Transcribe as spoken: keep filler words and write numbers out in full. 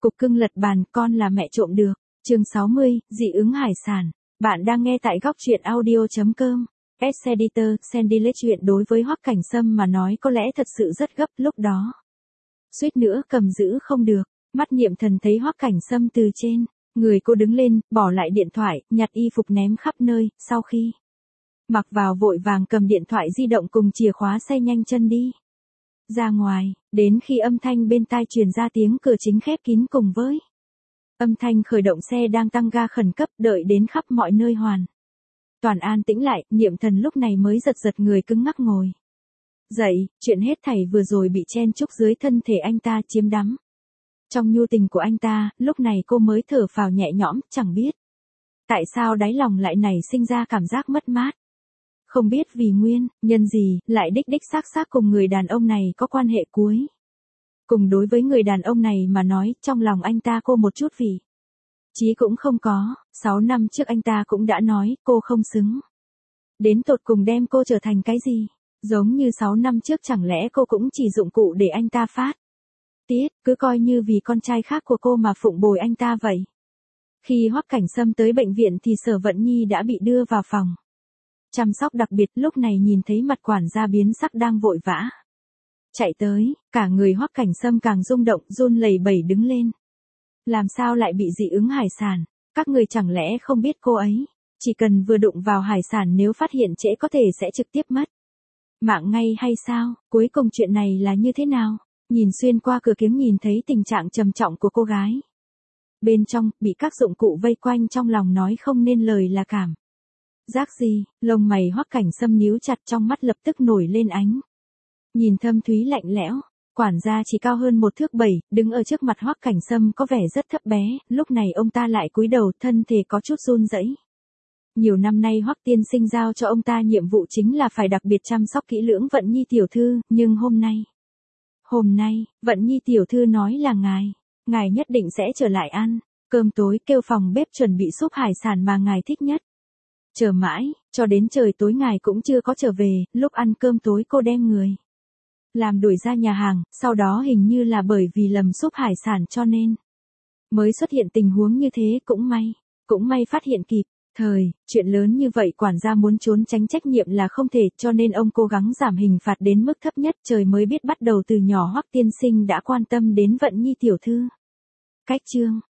Cục cưng lật bàn, con là mẹ trộm được. Chương sáu mươi, dị ứng hải sản. Bạn đang nghe tại góc truyện audio chấm com. S-Editor, Sandy lấy chuyện đối với Hoắc Cảnh Sâm mà nói có lẽ thật sự rất gấp lúc đó. Suýt nữa cầm giữ không được, mắt Niệm Thần thấy Hoắc Cảnh Sâm từ trên, người cô đứng lên, bỏ lại điện thoại, nhặt y phục ném khắp nơi, sau khi mặc vào vội vàng cầm điện thoại di động cùng chìa khóa xe nhanh chân đi ra ngoài, đến khi âm thanh bên tai truyền ra tiếng cửa chính khép kín cùng với âm thanh khởi động xe đang tăng ga khẩn cấp, đợi đến khắp mọi nơi hoàn toàn an tĩnh lại, Niệm Thần lúc này mới giật giật người cứng ngắc ngồi dậy, chuyện hết thảy vừa rồi bị chen chúc dưới thân thể anh ta chiếm đắm. Trong nhu tình của anh ta, lúc này cô mới thở phào nhẹ nhõm, chẳng biết tại sao đáy lòng lại nảy sinh ra cảm giác mất mát. Không biết vì nguyên nhân gì, lại đích đích xác xác cùng người đàn ông này có quan hệ cuối. Cùng đối với người đàn ông này mà nói, trong lòng anh ta cô một chút vị chí cũng không có, sáu năm trước anh ta cũng đã nói, cô không xứng. Đến tột cùng đem cô trở thành cái gì? Giống như sáu năm trước chẳng lẽ cô cũng chỉ dụng cụ để anh ta phát tiết, cứ coi như vì con trai khác của cô mà phụng bồi anh ta vậy. Khi Hoắc Cảnh Sâm tới bệnh viện thì Sở Vận Nhi đã bị đưa vào phòng chăm sóc đặc biệt, lúc này nhìn thấy mặt quản gia biến sắc đang vội vã chạy tới, cả người Hoắc Cảnh Sâm càng rung động, run lẩy bẩy đứng lên. Làm sao lại bị dị ứng hải sản? Các người chẳng lẽ không biết cô ấy chỉ cần vừa đụng vào hải sản nếu phát hiện trễ có thể sẽ trực tiếp mất mạng ngay hay sao? Cuối cùng chuyện này là như thế nào? Nhìn xuyên qua cửa kiếng nhìn thấy tình trạng trầm trọng của cô gái bên trong, bị các dụng cụ vây quanh, trong lòng nói không nên lời là cảm giác gì. Lông mày Hoắc Cảnh Sâm nhíu chặt, trong mắt lập tức nổi lên ánh nhìn thâm thúy lạnh lẽo. Quản gia chỉ cao hơn một thước bảy, đứng ở trước mặt Hoắc Cảnh Sâm có vẻ rất thấp bé, lúc này ông ta lại cúi đầu, thân thể có chút run rẩy. Nhiều năm nay Hoắc tiên sinh giao cho ông ta nhiệm vụ chính là phải đặc biệt chăm sóc kỹ lưỡng Vận Nhi tiểu thư, nhưng hôm nay, hôm nay, Vận Nhi tiểu thư nói là ngài, ngài nhất định sẽ trở lại ăn cơm tối, kêu phòng bếp chuẩn bị súp hải sản mà ngài thích nhất. Chờ mãi, cho đến trời tối ngài cũng chưa có trở về, lúc ăn cơm tối cô đem người làm đuổi ra nhà hàng, sau đó hình như là bởi vì lầm súp hải sản cho nên mới xuất hiện tình huống như thế, cũng may, cũng may phát hiện kịp thời. Chuyện lớn như vậy quản gia muốn trốn tránh trách nhiệm là không thể, cho nên ông cố gắng giảm hình phạt đến mức thấp nhất. Trời mới biết bắt đầu từ nhỏ Hoắc tiên sinh đã quan tâm đến Vận Nhi tiểu thư. Cách chương